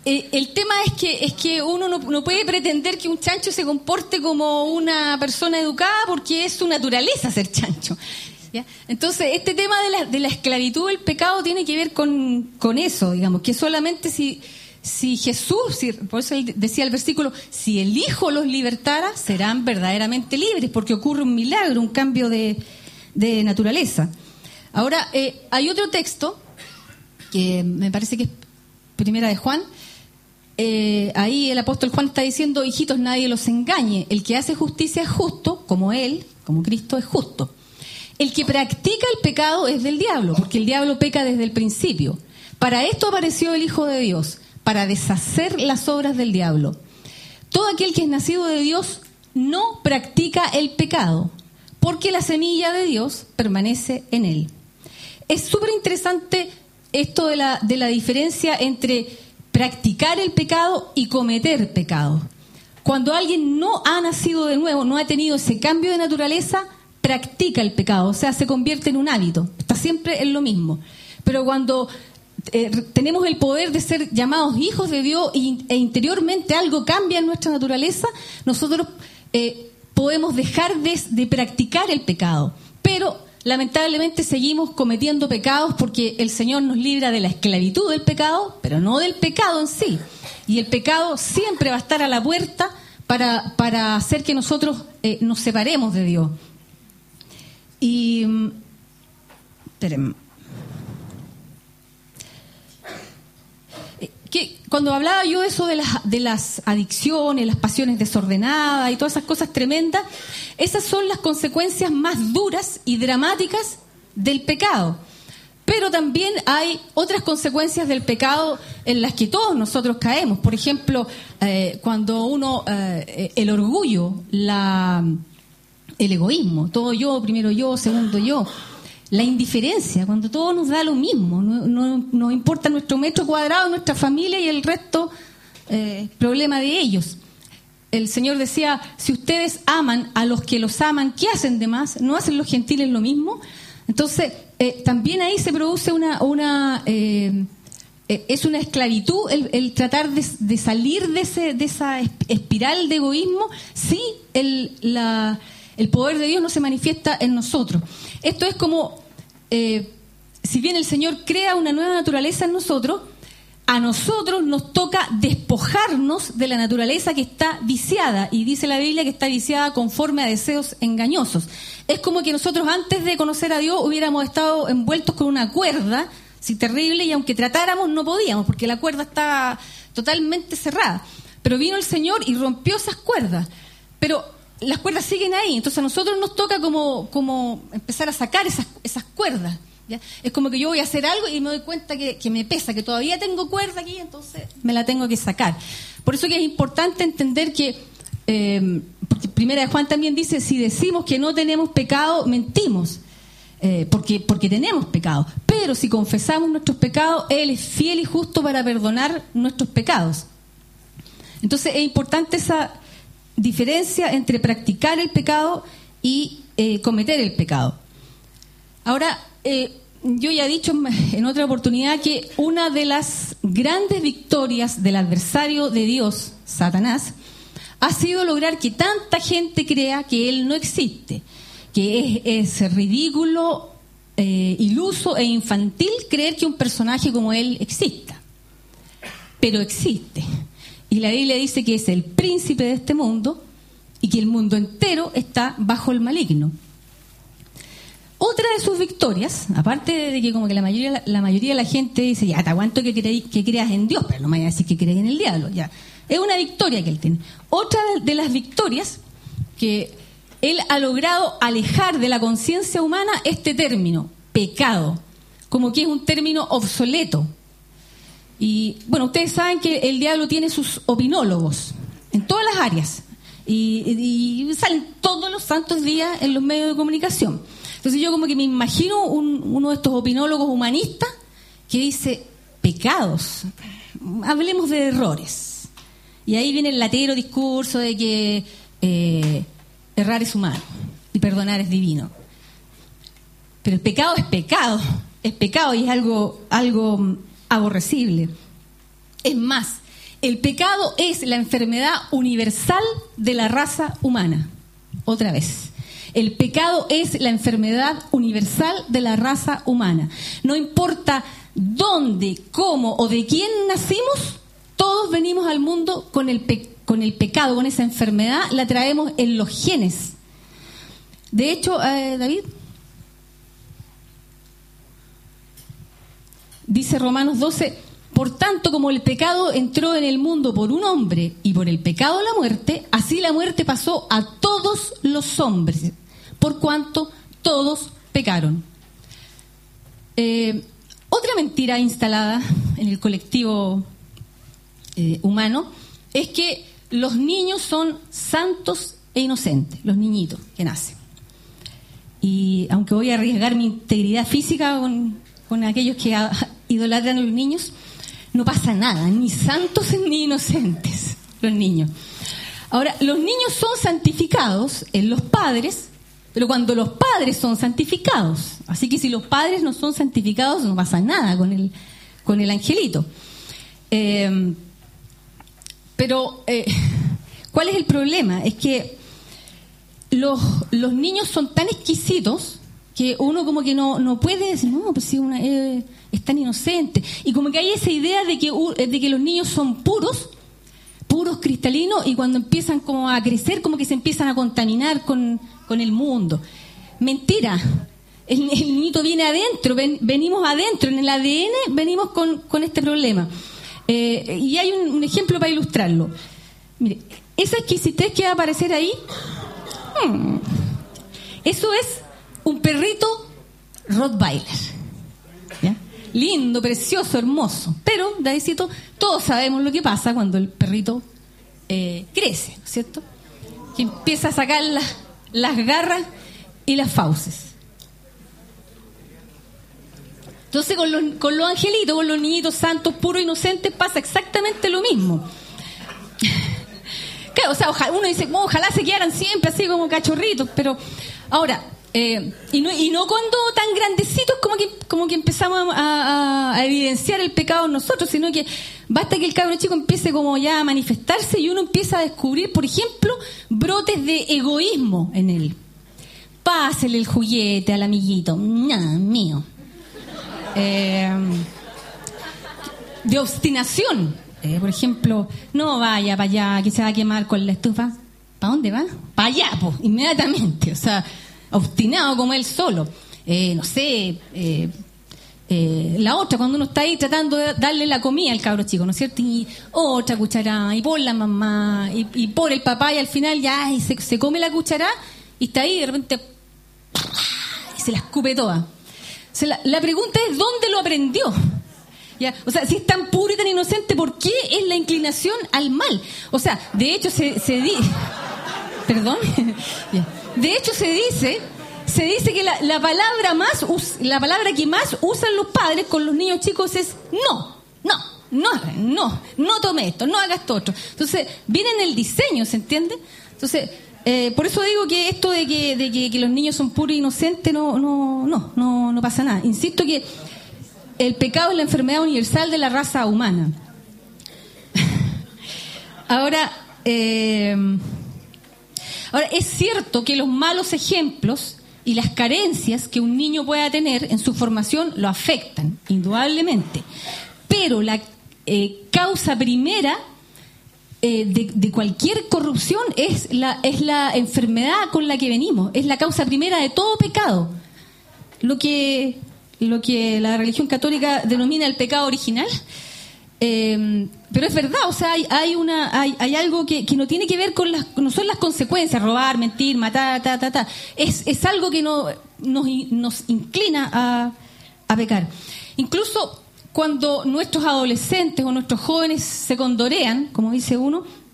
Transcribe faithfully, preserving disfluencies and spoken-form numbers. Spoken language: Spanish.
eh, el tema es que es que uno no, no puede pretender que un chancho se comporte como una persona educada porque es su naturaleza ser chancho. ¿Ya? Entonces, este tema de la, de la esclavitud del pecado tiene que ver con, con eso, digamos, que solamente si, si Jesús, si, por eso él decía el versículo, si el Hijo los libertara, serán verdaderamente libres, porque ocurre un milagro, un cambio de, de naturaleza. Ahora, eh, hay otro texto, que me parece que es Primera de Juan, eh, ahí el apóstol Juan está diciendo, hijitos, nadie los engañe, el que hace justicia es justo, como Él, como Cristo es justo. El que practica el pecado es del diablo, porque el diablo peca desde el principio. Para esto apareció el Hijo de Dios, para deshacer las obras del diablo. Todo aquel que es nacido de Dios no practica el pecado, porque la semilla de Dios permanece en él. Es súper interesante esto de la, de la diferencia entre practicar el pecado y cometer pecado. Cuando alguien no ha nacido de nuevo, no ha tenido ese cambio de naturaleza, practica el pecado, o sea, se convierte en un hábito, está siempre en lo mismo. Pero cuando eh, tenemos el poder de ser llamados hijos de Dios y, e interiormente algo cambia en nuestra naturaleza, nosotros eh, podemos dejar de, de practicar el pecado. Pero lamentablemente seguimos cometiendo pecados porque el Señor nos libra de la esclavitud del pecado, pero no del pecado en sí. Y el pecado siempre va a estar a la puerta para, para hacer que nosotros eh, nos separemos de Dios. Y espérenme. Que cuando hablaba yo eso de las, de las adicciones, las pasiones desordenadas y todas esas cosas tremendas, esas son las consecuencias más duras y dramáticas del pecado. Pero también hay otras consecuencias del pecado en las que todos nosotros caemos. Por ejemplo, eh, cuando uno, eh, el orgullo, la... el egoísmo, todo yo, primero yo, segundo yo, la indiferencia, cuando todo nos da lo mismo, no, no nos importa nuestro metro cuadrado, nuestra familia y el resto, eh, problema de ellos. El Señor decía, si ustedes aman a los que los aman, ¿qué hacen de más? ¿No hacen los gentiles lo mismo? Entonces, eh, también ahí se produce una... una eh, eh, es una esclavitud el, el tratar de, de salir de, ese, de esa espiral de egoísmo si el, la... el poder de Dios no se manifiesta en nosotros. Esto es como, eh, si bien el Señor crea una nueva naturaleza en nosotros, a nosotros nos toca despojarnos de la naturaleza que está viciada. Y dice la Biblia que está viciada conforme a deseos engañosos. Es como que nosotros antes de conocer a Dios hubiéramos estado envueltos con una cuerda, sí, terrible, y aunque tratáramos no podíamos, porque la cuerda está totalmente cerrada. Pero vino el Señor y rompió esas cuerdas. Pero las cuerdas siguen ahí, entonces a nosotros nos toca como, como empezar a sacar esas, esas cuerdas, ¿ya? Es como que yo voy a hacer algo y me doy cuenta que, que me pesa, que todavía tengo cuerda aquí, entonces me la tengo que sacar. Por eso que es importante entender que, eh, porque Primera de Juan también dice, si decimos que no tenemos pecado, mentimos, eh, porque, porque tenemos pecado. Pero si confesamos nuestros pecados, Él es fiel y justo para perdonar nuestros pecados. Entonces es importante esa diferencia entre practicar el pecado y eh, cometer el pecado. Ahora, eh, yo ya he dicho en otra oportunidad que una de las grandes victorias del adversario de Dios, Satanás, ha sido lograr que tanta gente crea que él no existe, que es, es ridículo, eh, iluso e infantil creer que un personaje como él exista. Pero existe. Y la Biblia dice que es el príncipe de este mundo y que el mundo entero está bajo el maligno. Otra de sus victorias, aparte de que como que la mayoría, la mayoría de la gente dice, ya te aguanto que, creí, que creas en Dios, pero no me vayas a decir que crees en el diablo, ya. Es una victoria que él tiene. Otra de, de las victorias que él ha logrado alejar de la conciencia humana este término, pecado, como que es un término obsoleto. Y bueno, ustedes saben que el diablo tiene sus opinólogos en todas las áreas y, y, y salen todos los santos días en los medios de comunicación. Entonces yo como que me imagino un, uno de estos opinólogos humanistas que dice, pecados, hablemos de errores. Y ahí viene el latero discurso de que eh, errar es humano y perdonar es divino. Pero el pecado es pecado, es pecado y es algo... algo aborrecible. Es más, el pecado es la enfermedad universal de la raza humana. Otra vez. El pecado es la enfermedad universal de la raza humana. No importa dónde, cómo o de quién nacimos, todos venimos al mundo con el, pe- con el pecado, con esa enfermedad, la traemos en los genes. De hecho, eh, David, dice Romanos doce, por tanto, como el pecado entró en el mundo por un hombre y por el pecado la muerte, así la muerte pasó a todos los hombres, por cuanto todos pecaron. Eh, otra mentira instalada en el colectivo eh, humano es que los niños son santos e inocentes, los niñitos que nacen. Y aunque voy a arriesgar mi integridad física con, con aquellos que a, idolatran a los niños, no pasa nada, ni santos ni inocentes los niños. Ahora, los niños son santificados en los padres, pero cuando los padres son santificados. Así que si los padres no son santificados, no pasa nada con el, con el angelito. Eh, pero, eh, ¿cuál es el problema? Es que los, los niños son tan exquisitos que uno como que no, no puede decir, no, pues si una eh, es tan inocente. Y como que hay esa idea de que, de que los niños son puros, puros cristalinos, y cuando empiezan como a crecer, como que se empiezan a contaminar con, con el mundo. Mentira. El, el niñito viene adentro, ven, venimos adentro, en el A D N venimos con, con este problema. Eh, y hay un, un ejemplo para ilustrarlo. Mire, esa exquisitez que va a aparecer ahí, hmm, eso es un perrito Rottweiler. ¿Ya? Lindo, precioso, hermoso. Pero, Davidcito, todos sabemos lo que pasa cuando el perrito eh, crece, ¿no es cierto? Que empieza a sacar la, las garras y las fauces. Entonces con los, con los angelitos, con los niñitos santos, puros, inocentes, pasa exactamente lo mismo. Claro, o sea, ojalá, uno dice, oh, ojalá se quedaran siempre así como cachorritos, pero ahora, eh, y, no, y no cuando tan grandecitos como que, como que empezamos a, a, a evidenciar el pecado en nosotros, sino que basta que el cabro chico empiece como ya a manifestarse y uno empieza a descubrir, por ejemplo, brotes de egoísmo en él. Pásele el juguete al amiguito, nada, mío. Eh, de obstinación, eh, por ejemplo, no vaya para allá, que se va a quemar con la estufa. ¿Para dónde va? Para allá, pues, inmediatamente. O sea, obstinado como él solo. Eh, no sé, eh, eh, la otra, cuando uno está ahí tratando de darle la comida al cabro chico, ¿no es cierto? Y otra cucharada, y por la mamá, y, y por el papá, y al final ya y se, se come la cucharada y está ahí y de repente y se la escupe toda. O sea, la, la pregunta es, ¿dónde lo aprendió? ¿Ya? O sea, si es tan puro y tan inocente, ¿por qué es la inclinación al mal? O sea, de hecho se, se dice... ¿Perdón? ¿Ya? De hecho se dice... Se dice que la, la palabra más us, la palabra que más usan los padres con los niños chicos es no, no, no, no, no tome esto, no hagas esto otro. Entonces, viene en el diseño, ¿se entiende? Entonces... Eh, por eso digo que esto de que, de que, que los niños son puros e inocentes no, no, no, no, no pasa nada. Insisto que el pecado es la enfermedad universal de la raza humana. Ahora, eh, ahora, es cierto que los malos ejemplos y las carencias que un niño pueda tener en su formación lo afectan, indudablemente. Pero la eh, causa primera Eh, de, de cualquier corrupción es la, es la enfermedad con la que venimos, es la causa primera de todo pecado, lo que, lo que la religión católica denomina el pecado original. Eh, pero es verdad, o sea, hay, hay una hay, hay algo que, que no tiene que ver con las, no son las consecuencias, robar, mentir, matar, ta, ta, ta. Es, es algo que no, nos, nos inclina a, a pecar. Incluso cuando nuestros adolescentes o nuestros jóvenes se condorean, como dice uno,